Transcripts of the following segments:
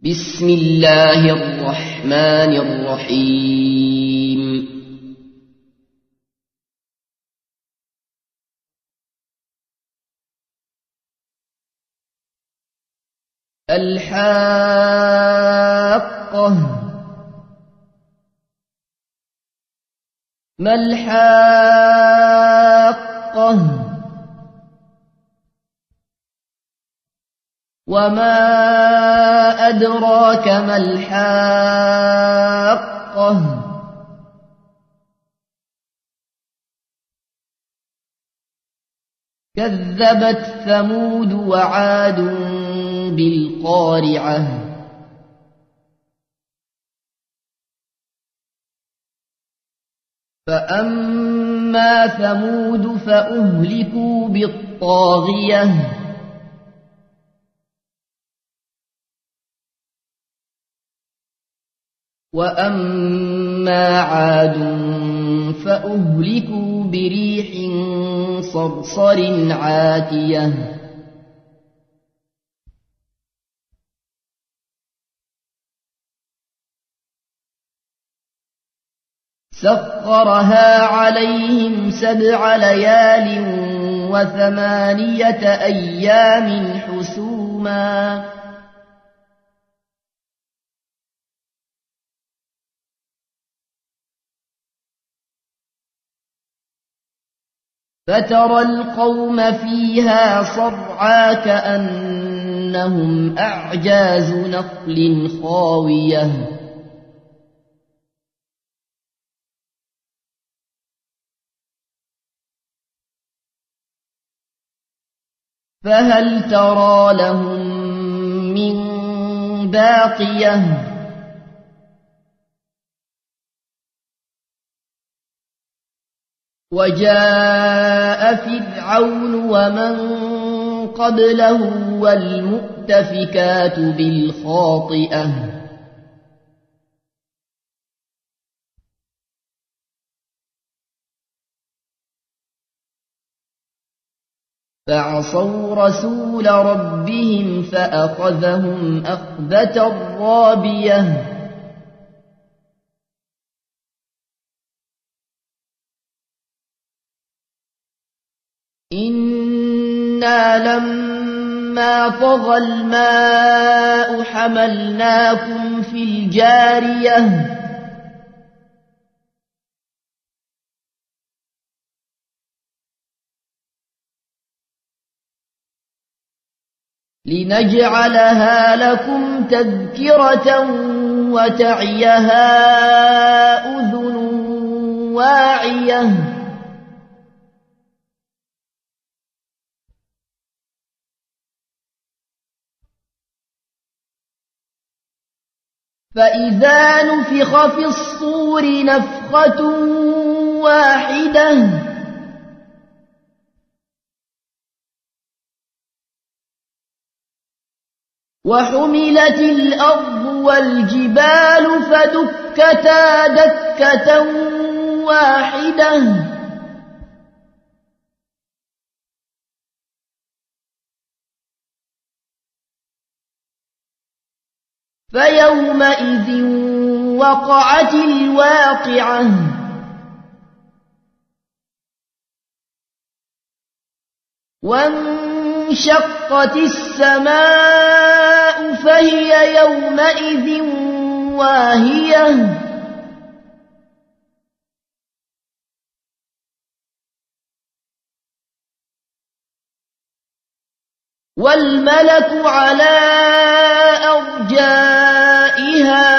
بسم الله الرحمن الرحيم الحاقة ما الحاقة وما أدراك ما الحاقة كذبت ثمود وعاد بالقارعة فأما ثمود فأهلكوا بالطاغية وأما عاد فأهلكوا بريح صرصر عاتية سخرها عليهم 7 ليال و8 أيام حسوما فترى القوم فيها صرعى كأنهم أعجاز نخل خاوية فهل ترى لهم من باقية وجاء فرعون ومن قبله والمؤتفكات بالخاطئة فعصوا رسول ربهم فأخذهم أخذة رابية إنا لما طغى الماء حملناكم في الجارية لنجعلها لكم تذكرة وتعيها أذن واعية فإذا نفخ في الصور نفخة واحدة وحملت الأرض والجبال فدكتا دكة واحدة فيومئذ وقعت الواقعة وانشقت السماء فهي يومئذ واهية والملك على أرجائها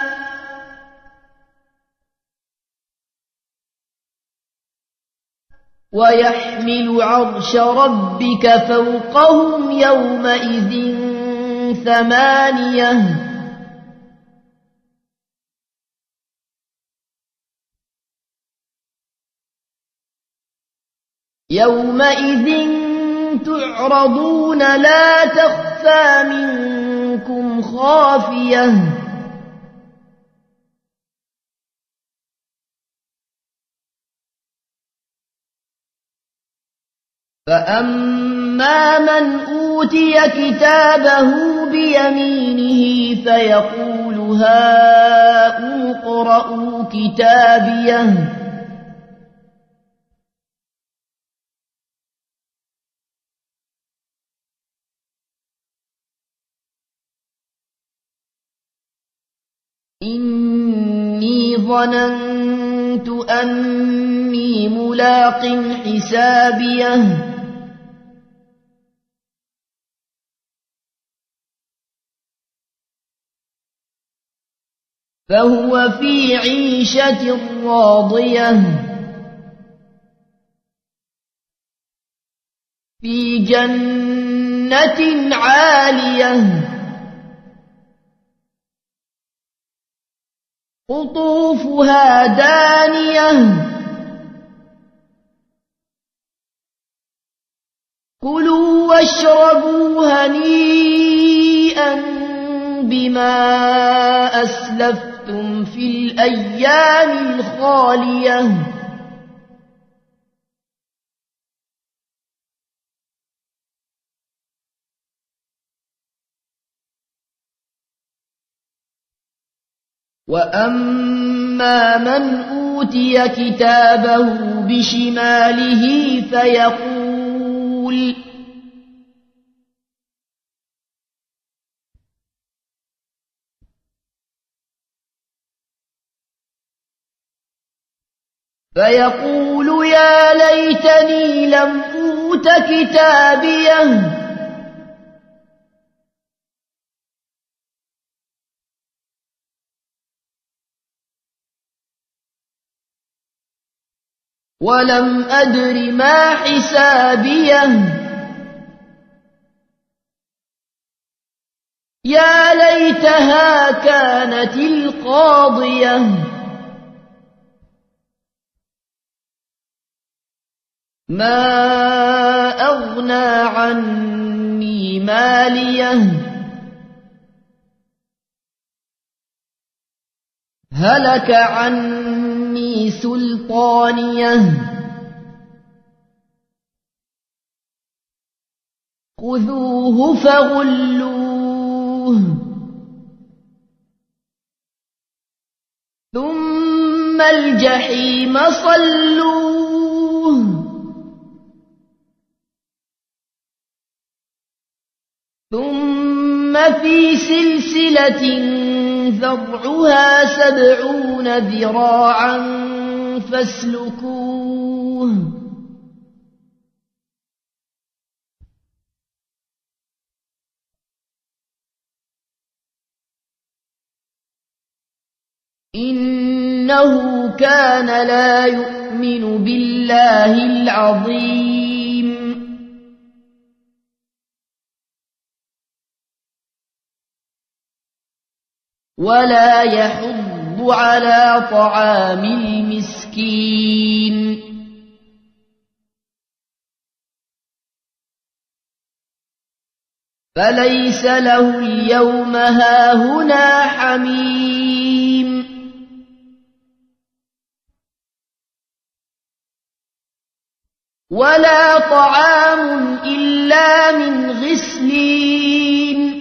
ويحمل عرش ربك فوقهم يومئذ 8 يومئذ تعرضون لا تخفى منكم خافية فأما من أوتي كتابه بيمينه فيقول هاؤم اقرءوا كتابيه إني ظننت أني ملاق حسابيه فهو في عيشة راضية في جنة عالية قطوفها دانية كلوا واشربوا هنيئا بما أسلفتم في الأيام الخالية وأما من أوتي كتابه بشماله فيقول يا ليتني لم أوت كتابيه ولم أدر ما حسابيه يا ليتها كانت القاضية ما أغنى عني ماليه هلك عني سلطانيه خذوه فغلوه ثم الجحيم صلوه ثم في سلسلة ذرعها 70 ذراعا فاسلكوه إنه كان لا يؤمن بالله العظيم ولا يحض على طعام المسكين فليس له اليوم هاهنا حميم ولا طعام إلا من غسلين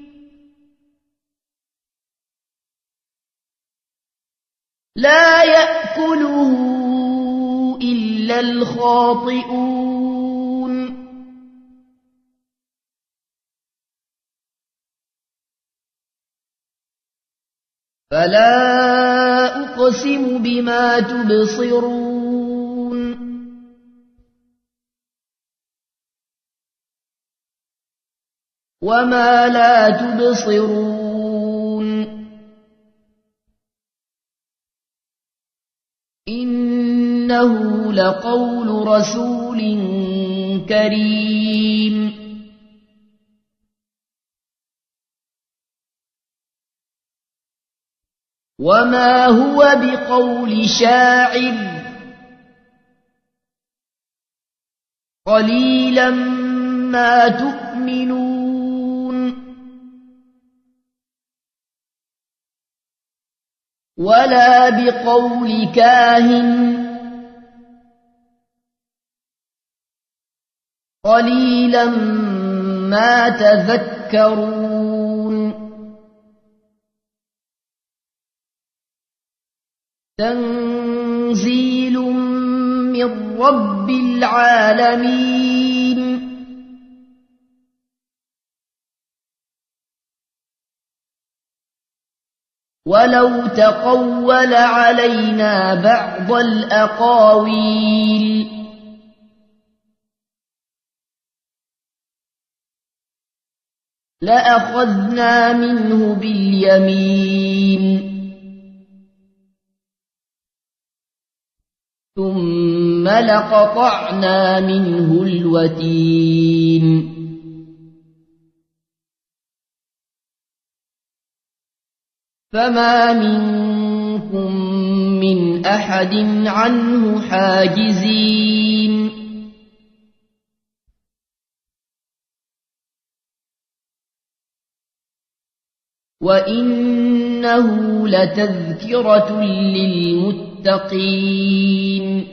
لا يأكله إلا الخاطئون فلا أقسم بما تبصرون وما لا تبصرون إنه لقول رسول كريم وما هو بقول شاعر قليلا ما تؤمنون ولا بقول كاهن قليلا ما تذكرون تنزيل من رب العالمين ولو تقول علينا بعض الأقاويل لأخذنا منه باليمين ثم لقطعنا منه الوتين فما منكم من أحد عنه حاجزين وإنه لتذكرة للمتقين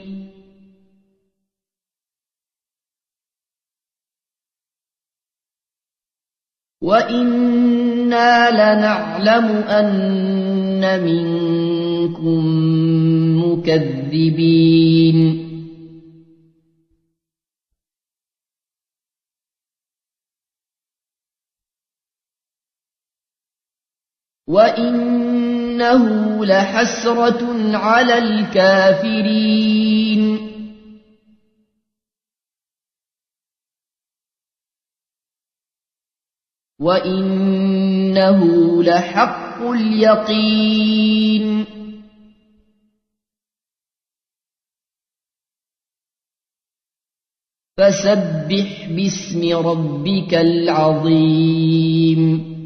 وإنا لنعلم أن منكم مكذبين وإنه لحسرة على الكافرين وإنه لحق اليقين فسبح باسم ربك العظيم